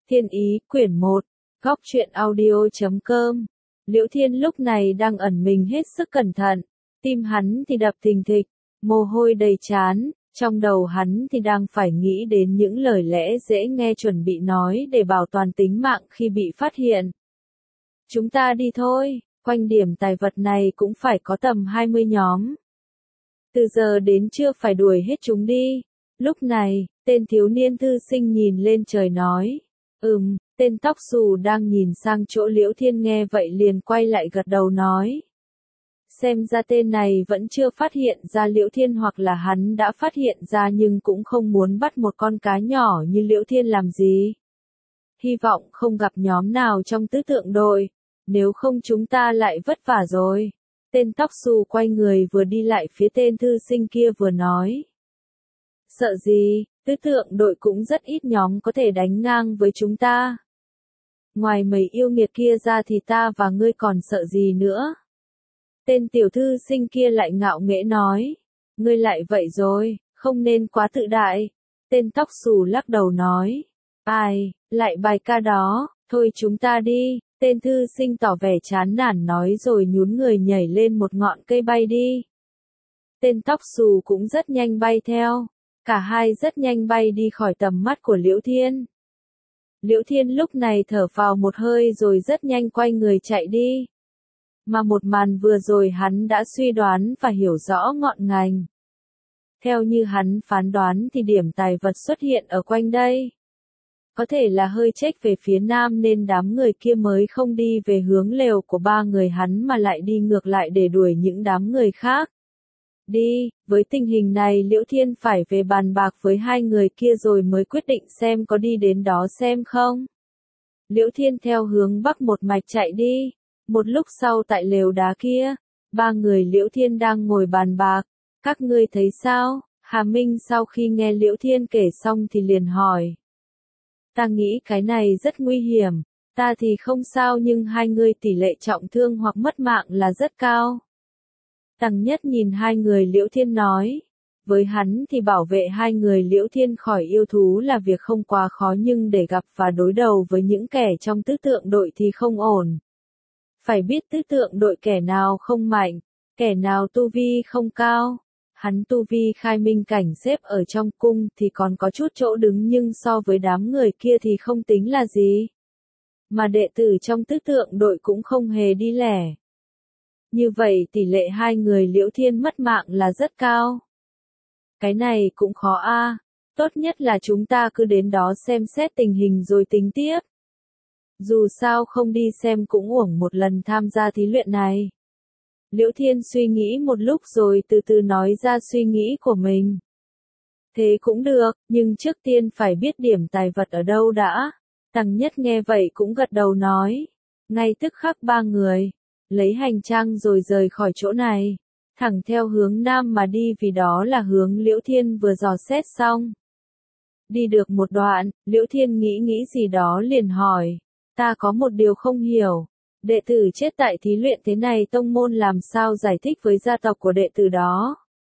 Thiên Ý, quyển 1, Góc truyện audio.com. Liễu Thiên lúc này đang ẩn mình hết sức cẩn thận, tim hắn thì đập thình thịch, mồ hôi đầy trán, trong đầu hắn thì đang phải nghĩ đến những lời lẽ dễ nghe chuẩn bị nói để bảo toàn tính mạng khi bị phát hiện. Chúng ta đi thôi, quanh điểm tài vật này cũng phải có tầm 20 nhóm. Từ giờ đến trưa phải đuổi hết chúng đi. Lúc này, tên thiếu niên thư sinh nhìn lên trời nói. Tên tóc xù đang nhìn sang chỗ Liễu Thiên nghe vậy liền quay lại gật đầu nói. Xem ra tên này vẫn chưa phát hiện ra Liễu Thiên, hoặc là hắn đã phát hiện ra nhưng cũng không muốn bắt một con cá nhỏ như Liễu Thiên làm gì. Hy vọng không gặp nhóm nào trong tứ tượng đội, nếu không chúng ta lại vất vả rồi. Tên tóc xù quay người vừa đi lại phía tên thư sinh kia vừa nói. Sợ gì, tứ tượng đội cũng rất ít nhóm có thể đánh ngang với chúng ta. Ngoài mấy yêu nghiệt kia ra thì ta và ngươi còn sợ gì nữa? Tên tiểu thư sinh kia lại ngạo nghễ nói. Ngươi lại vậy rồi, không nên quá tự đại. Tên tóc xù lắc đầu nói. Ai, lại bài ca đó, thôi chúng ta đi. Tên thư sinh tỏ vẻ chán nản nói rồi nhún người nhảy lên một ngọn cây bay đi. Tên tóc xù cũng rất nhanh bay theo. Cả hai rất nhanh bay đi khỏi tầm mắt của Liễu Thiên. Liễu Thiên lúc này thở vào một hơi rồi rất nhanh quay người chạy đi. Mà một màn vừa rồi hắn đã suy đoán và hiểu rõ ngọn ngành. Theo như hắn phán đoán thì điểm tài vật xuất hiện ở quanh đây. Có thể là hơi chếch về phía nam nên đám người kia mới không đi về hướng lều của ba người hắn mà lại đi ngược lại để đuổi những đám người khác. Đi, với tình hình này Liễu Thiên phải về bàn bạc với hai người kia rồi mới quyết định xem có đi đến đó xem không. Liễu Thiên theo hướng bắc một mạch chạy đi. Một lúc sau tại lều đá kia, ba người Liễu Thiên đang ngồi bàn bạc. Các ngươi thấy sao? Hà Minh sau khi nghe Liễu Thiên kể xong thì liền hỏi. Ta nghĩ cái này rất nguy hiểm, ta thì không sao nhưng hai người tỷ lệ trọng thương hoặc mất mạng là rất cao. Tằng Nhất nhìn hai người Liễu Thiên nói. Với hắn thì bảo vệ hai người Liễu Thiên khỏi yêu thú là việc không quá khó nhưng để gặp và đối đầu với những kẻ trong tứ tượng đội thì không ổn. Phải biết tứ tượng đội kẻ nào không mạnh, kẻ nào tu vi không cao. Hắn tu vi khai minh cảnh xếp ở trong cung thì còn có chút chỗ đứng nhưng so với đám người kia thì không tính là gì. Mà đệ tử trong tứ tượng đội cũng không hề đi lẻ. Như vậy tỷ lệ hai người Liễu Thiên mất mạng là rất cao. Cái này cũng khó a. Tốt nhất là chúng ta cứ đến đó xem xét tình hình rồi tính tiếp. Dù sao không đi xem cũng uổng một lần tham gia thí luyện này. Liễu Thiên suy nghĩ một lúc rồi từ từ nói ra suy nghĩ của mình. Thế cũng được, nhưng trước tiên phải biết điểm tài vật ở đâu đã. Tằng Nhất nghe vậy cũng gật đầu nói. Ngay tức khắc ba người lấy hành trang rồi rời khỏi chỗ này, thẳng theo hướng nam mà đi vì đó là hướng Liễu Thiên vừa dò xét xong. Đi được một đoạn, Liễu Thiên nghĩ gì đó liền hỏi. Ta có một điều không hiểu. Đệ tử chết tại thí luyện thế này tông môn làm sao giải thích với gia tộc của đệ tử đó?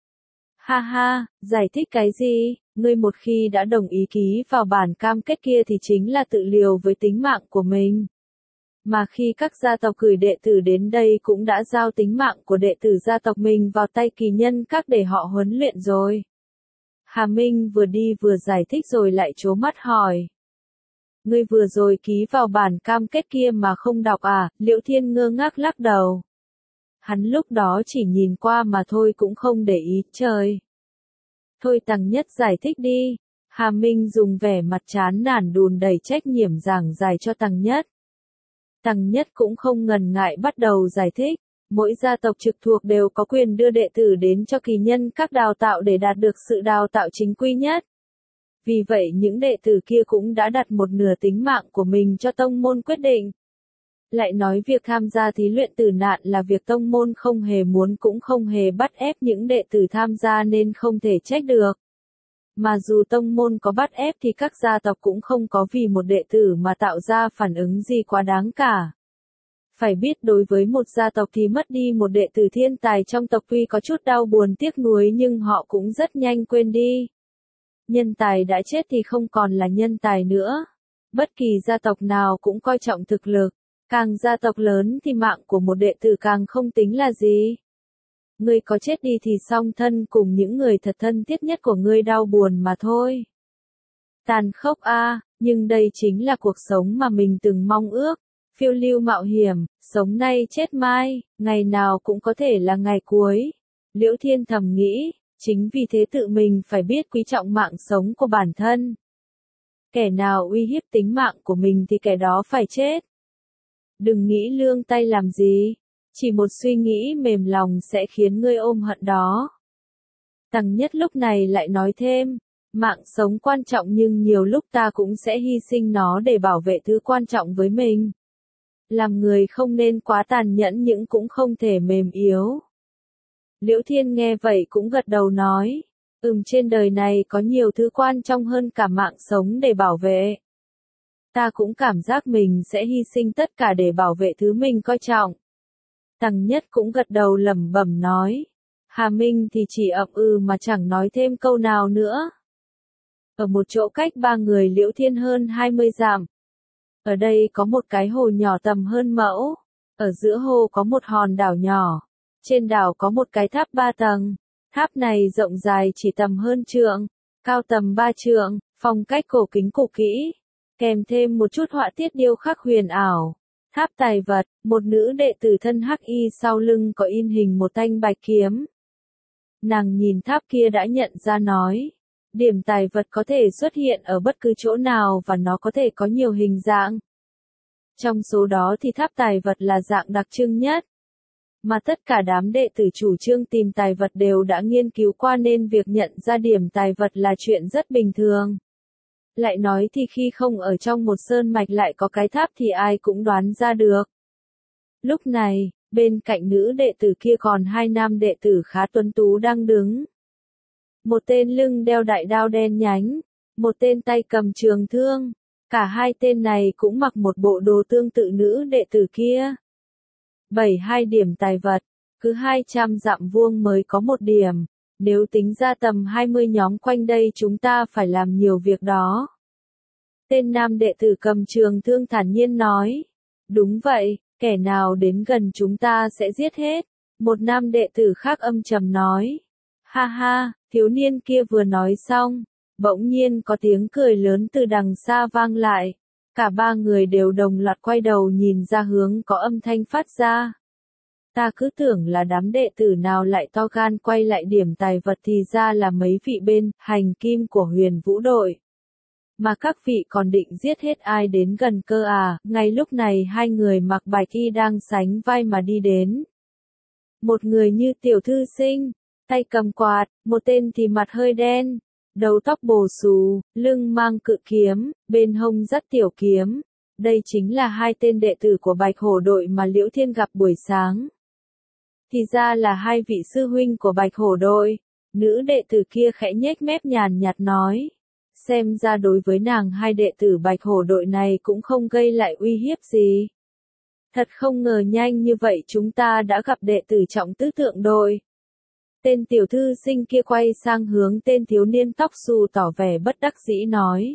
Ha ha, giải thích cái gì? Ngươi một khi đã đồng ý ký vào bản cam kết kia thì chính là tự liều với tính mạng của mình. Mà khi các gia tộc gửi đệ tử đến đây cũng đã giao tính mạng của đệ tử gia tộc mình vào tay kỳ nhân các để họ huấn luyện rồi. Hà Minh vừa đi vừa giải thích rồi lại trố mắt hỏi. Ngươi vừa rồi ký vào bản cam kết kia mà không đọc à? Liễu Thiên ngơ ngác lắc đầu. Hắn lúc đó chỉ nhìn qua mà thôi cũng không để ý, trời. Thôi Tằng Nhất giải thích đi. Hà Minh dùng vẻ mặt chán nản đùn đầy trách nhiệm giảng giải cho Tằng Nhất. Tằng Nhất cũng không ngần ngại bắt đầu giải thích. Mỗi gia tộc trực thuộc đều có quyền đưa đệ tử đến cho kỳ nhân các đào tạo để đạt được sự đào tạo chính quy nhất. Vì vậy những đệ tử kia cũng đã đặt một nửa tính mạng của mình cho tông môn quyết định. Lại nói việc tham gia thí luyện tử nạn là việc tông môn không hề muốn cũng không hề bắt ép những đệ tử tham gia nên không thể trách được. Mà dù tông môn có bắt ép thì các gia tộc cũng không có vì một đệ tử mà tạo ra phản ứng gì quá đáng cả. Phải biết đối với một gia tộc thì mất đi một đệ tử thiên tài trong tộc tuy có chút đau buồn tiếc nuối nhưng họ cũng rất nhanh quên đi. Nhân tài đã chết thì không còn là nhân tài nữa. Bất kỳ gia tộc nào cũng coi trọng thực lực, càng gia tộc lớn thì mạng của một đệ tử càng không tính là gì. Ngươi có chết đi thì song thân cùng những người thật thân thiết nhất của ngươi đau buồn mà thôi. Tàn khốc a, nhưng đây chính là cuộc sống mà mình từng mong ước. Phiêu lưu mạo hiểm, sống nay chết mai, ngày nào cũng có thể là ngày cuối. Liễu Thiên thầm nghĩ, chính vì thế tự mình phải biết quý trọng mạng sống của bản thân. Kẻ nào uy hiếp tính mạng của mình thì kẻ đó phải chết. Đừng nghĩ lương tay làm gì, chỉ một suy nghĩ mềm lòng sẽ khiến ngươi ôm hận đó. Tăng Nhất lúc này lại nói thêm, mạng sống quan trọng nhưng nhiều lúc ta cũng sẽ hy sinh nó để bảo vệ thứ quan trọng với mình. Làm người không nên quá tàn nhẫn nhưng cũng không thể mềm yếu. Liễu Thiên nghe vậy cũng gật đầu nói, trên đời này có nhiều thứ quan trọng hơn cả mạng sống để bảo vệ. Ta cũng cảm giác mình sẽ hy sinh tất cả để bảo vệ thứ mình coi trọng. Tăng Nhất cũng gật đầu lẩm bẩm nói. Hà Minh thì chỉ ậm mà chẳng nói thêm câu nào nữa. Ở một chỗ cách ba người Liễu Thiên hơn 20 dặm. Ở đây có một cái hồ nhỏ tầm hơn mẫu. Ở giữa hồ có một hòn đảo nhỏ. Trên đảo có một cái tháp 3 tầng. Tháp này rộng dài chỉ tầm hơn trượng, cao tầm 3 trượng, phong cách cổ kính cổ kỹ, kèm thêm một chút họa tiết điêu khắc huyền ảo. Tháp tài vật, một nữ đệ tử thân hắc y sau lưng có in hình một thanh bạch kiếm. Nàng nhìn tháp kia đã nhận ra nói, điểm tài vật có thể xuất hiện ở bất cứ chỗ nào và nó có thể có nhiều hình dạng. Trong số đó thì tháp tài vật là dạng đặc trưng nhất. Mà tất cả đám đệ tử chủ trương tìm tài vật đều đã nghiên cứu qua nên việc nhận ra điểm tài vật là chuyện rất bình thường. Lại nói thì khi không ở trong một sơn mạch lại có cái tháp thì ai cũng đoán ra được. Lúc này, bên cạnh nữ đệ tử kia còn hai nam đệ tử khá tuấn tú đang đứng. Một tên lưng đeo đại đao đen nhánh, một tên tay cầm trường thương. Cả hai tên này cũng mặc một bộ đồ tương tự nữ đệ tử kia. 72 điểm tài vật, cứ 200 dặm vuông mới có một điểm, nếu tính ra tầm 20 nhóm quanh đây chúng ta phải làm nhiều việc đó. Tên nam đệ tử cầm trường thương thản nhiên nói, đúng vậy, kẻ nào đến gần chúng ta sẽ giết hết. Một nam đệ tử khác âm trầm nói, ha ha, thiếu niên kia vừa nói xong, bỗng nhiên có tiếng cười lớn từ đằng xa vang lại. Cả ba người đều đồng loạt quay đầu nhìn ra hướng có âm thanh phát ra. Ta cứ tưởng là đám đệ tử nào lại to gan quay lại điểm tài vật thì ra là mấy vị bên hành kim của Huyền Vũ đội. Mà các vị còn định giết hết ai đến gần cơ à, ngay lúc này hai người mặc bạch y đang sánh vai mà đi đến. Một người như tiểu thư sinh, tay cầm quạt, một tên thì mặt hơi đen. Đầu tóc bồ xù, lưng mang cự kiếm, bên hông dắt tiểu kiếm. Đây chính là hai tên đệ tử của Bạch Hổ đội mà Liễu Thiên gặp buổi sáng. Thì ra là hai vị sư huynh của Bạch Hổ đội. Nữ đệ tử kia khẽ nhếch mép nhàn nhạt nói. Xem ra đối với nàng hai đệ tử Bạch Hổ đội này cũng không gây lại uy hiếp gì. Thật không ngờ nhanh như vậy chúng ta đã gặp đệ tử trọng tứ thượng đội. Tên tiểu thư sinh kia quay sang hướng tên thiếu niên tóc xù tỏ vẻ bất đắc dĩ nói.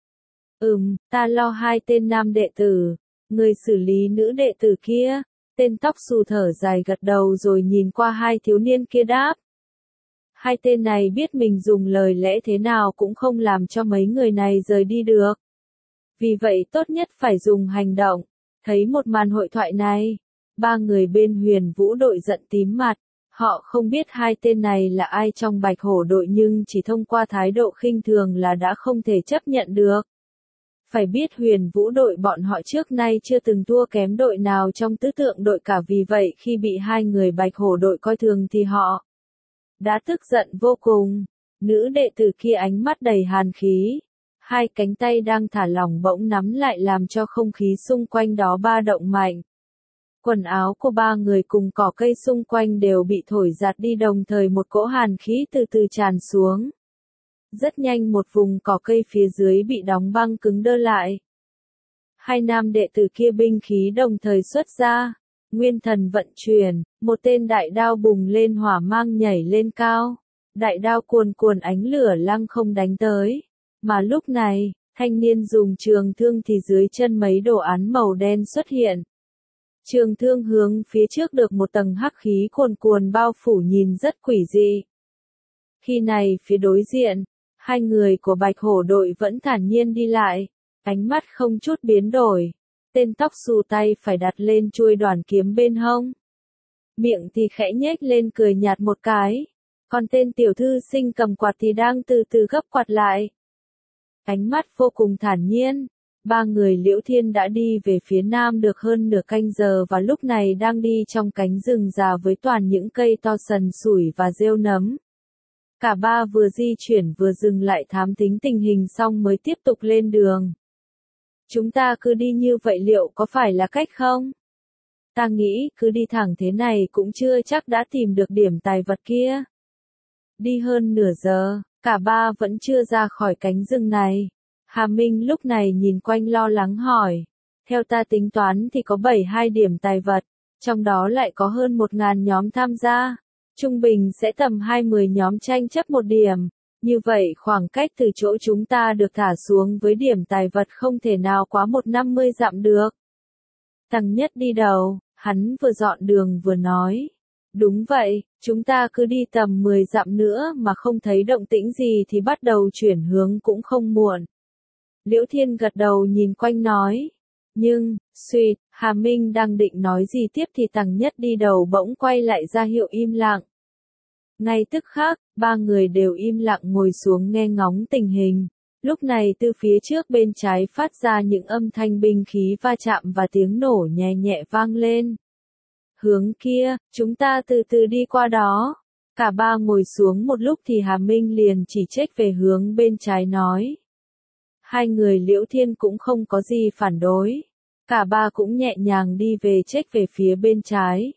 Ta lo hai tên nam đệ tử, người xử lý nữ đệ tử kia. Tên tóc xù thở dài gật đầu rồi nhìn qua hai thiếu niên kia đáp. Hai tên này biết mình dùng lời lẽ thế nào cũng không làm cho mấy người này rời đi được. Vì vậy tốt nhất phải dùng hành động. Thấy một màn hội thoại này, ba người bên Huyền Vũ đội giận tím mặt. Họ không biết hai tên này là ai trong Bạch Hổ đội nhưng chỉ thông qua thái độ khinh thường là đã không thể chấp nhận được. Phải biết Huyền Vũ đội bọn họ trước nay chưa từng thua kém đội nào trong tứ tượng đội cả, vì vậy khi bị hai người Bạch Hổ đội coi thường thì họ đã tức giận vô cùng. Nữ đệ tử kia ánh mắt đầy hàn khí. Hai cánh tay đang thả lỏng bỗng nắm lại làm cho không khí xung quanh đó ba động mạnh. Quần áo của ba người cùng cỏ cây xung quanh đều bị thổi giạt đi, đồng thời một cỗ hàn khí từ từ tràn xuống. Rất nhanh một vùng cỏ cây phía dưới bị đóng băng cứng đơ lại. Hai nam đệ tử kia binh khí đồng thời xuất ra. Nguyên thần vận chuyển, một tên đại đao bùng lên hỏa mang nhảy lên cao. Đại đao cuồn cuồn ánh lửa lăng không đánh tới. Mà lúc này, Thanh niên dùng trường thương thì dưới chân mấy đồ án màu đen xuất hiện. Trường thương hướng phía trước được một tầng hắc khí cuồn cuồn bao phủ nhìn rất quỷ dị. Khi này phía đối diện, hai người của Bạch Hổ đội vẫn thản nhiên đi lại, ánh mắt không chút biến đổi. Tên tóc xù tay phải đặt lên chuôi đoàn kiếm bên hông. Miệng thì khẽ nhếch lên cười nhạt một cái. Còn tên tiểu thư sinh cầm quạt thì đang từ từ gấp quạt lại. Ánh mắt vô cùng thản nhiên. Ba người Liễu Thiên đã đi về phía nam được hơn nửa canh giờ và lúc này đang đi trong cánh rừng già với toàn những cây to sần sủi và rêu nấm. Cả ba vừa di chuyển vừa dừng lại thám thính tình hình xong mới tiếp tục lên đường. Chúng ta cứ đi như vậy liệu có phải là cách không? Ta nghĩ cứ đi thẳng thế này cũng chưa chắc đã tìm được điểm tài vật kia. Đi hơn nửa giờ, cả ba vẫn chưa ra khỏi cánh rừng này. Hà Minh lúc này nhìn quanh lo lắng hỏi. Theo ta tính toán thì có 72 điểm tài vật, trong đó lại có hơn 1.000 nhóm tham gia. Trung bình sẽ tầm 20 nhóm tranh chấp một điểm. Như vậy khoảng cách từ chỗ chúng ta được thả xuống với điểm tài vật không thể nào quá 150 dặm được. Tăng Nhất đi đầu, hắn vừa dọn đường vừa nói. Đúng vậy, chúng ta cứ đi tầm 10 dặm nữa mà không thấy động tĩnh gì thì bắt đầu chuyển hướng cũng không muộn. Liễu Thiên gật đầu nhìn quanh nói. Nhưng, suýt, Hà Minh đang định nói gì tiếp thì Tăng Nhất đi đầu bỗng quay lại ra hiệu im lặng. Ngay tức khắc, ba người đều im lặng ngồi xuống nghe ngóng tình hình. Lúc này từ phía trước bên trái phát ra những âm thanh binh khí va chạm và tiếng nổ nhẹ nhẹ vang lên. Hướng kia, chúng ta từ từ đi qua đó. Cả ba ngồi xuống một lúc thì Hà Minh liền chỉ trích về hướng bên trái nói. Hai người Liễu Thiên cũng không có gì phản đối. Cả ba cũng nhẹ nhàng đi về trích về phía bên trái.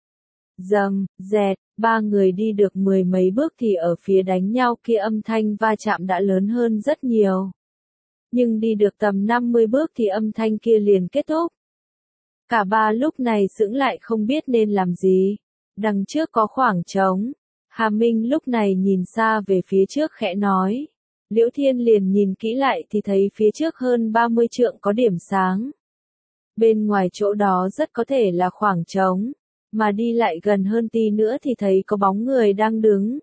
Dầm, dẹt, ba người đi được 10 mấy bước thì ở phía đánh nhau kia âm thanh va chạm đã lớn hơn rất nhiều. Nhưng đi được tầm 50 bước thì âm thanh kia liền kết thúc. Cả ba lúc này sững lại không biết nên làm gì. Đằng trước có khoảng trống. Hà Minh lúc này nhìn xa về phía trước khẽ nói. Liễu Thiên liền nhìn kỹ lại thì thấy phía trước hơn 30 trượng có điểm sáng. Bên ngoài chỗ đó rất có thể là khoảng trống. Mà đi lại gần hơn tí nữa thì thấy có bóng người đang đứng.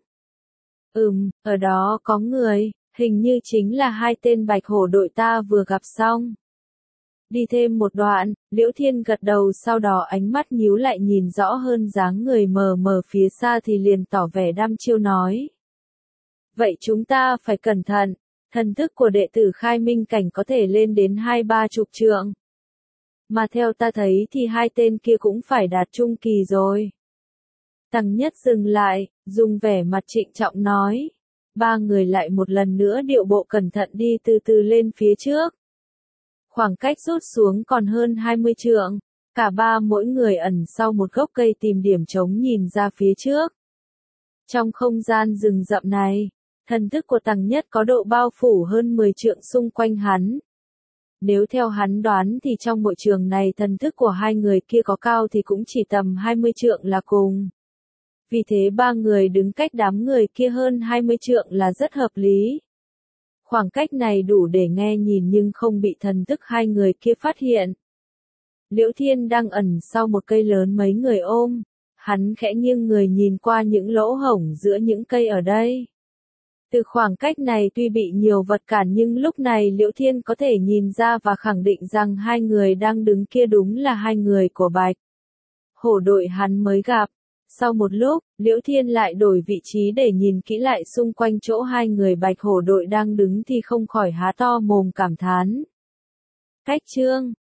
Ở đó có người, hình như chính là hai tên Bạch Hổ đội ta vừa gặp xong. Đi thêm một đoạn, Liễu Thiên gật đầu sau đó ánh mắt nhíu lại nhìn rõ hơn dáng người mờ mờ phía xa thì liền tỏ vẻ đăm chiêu nói. Vậy chúng ta phải cẩn thận, thần thức của đệ tử khai minh cảnh có thể lên đến 20-30 trượng. Mà theo ta thấy thì hai tên kia cũng phải đạt trung kỳ rồi. Tăng Nhất dừng lại, dùng vẻ mặt trịnh trọng nói. Ba người lại một lần nữa điệu bộ cẩn thận đi từ từ lên phía trước. Khoảng cách rút xuống còn hơn 20 trượng. Cả ba mỗi người ẩn sau một gốc cây tìm điểm trống nhìn ra phía trước. Trong không gian rừng rậm này, thần thức của Tăng Nhất có độ bao phủ hơn 10 trượng xung quanh hắn. Nếu theo hắn đoán thì trong hội trường này thần thức của hai người kia có cao thì cũng chỉ tầm 20 trượng là cùng. Vì thế ba người đứng cách đám người kia hơn 20 trượng là rất hợp lý. Khoảng cách này đủ để nghe nhìn nhưng không bị thần thức hai người kia phát hiện. Liễu Thiên đang ẩn sau một cây lớn mấy người ôm. Hắn khẽ nghiêng người nhìn qua những lỗ hổng giữa những cây ở đây. Từ khoảng cách này tuy bị nhiều vật cản nhưng lúc này Liễu Thiên có thể nhìn ra và khẳng định rằng hai người đang đứng kia đúng là hai người của Bạch Hổ đội hắn mới gặp. Sau một lúc, Liễu Thiên lại đổi vị trí để nhìn kỹ lại xung quanh chỗ hai người Bạch Hổ đội đang đứng thì không khỏi há to mồm cảm thán. Cách chương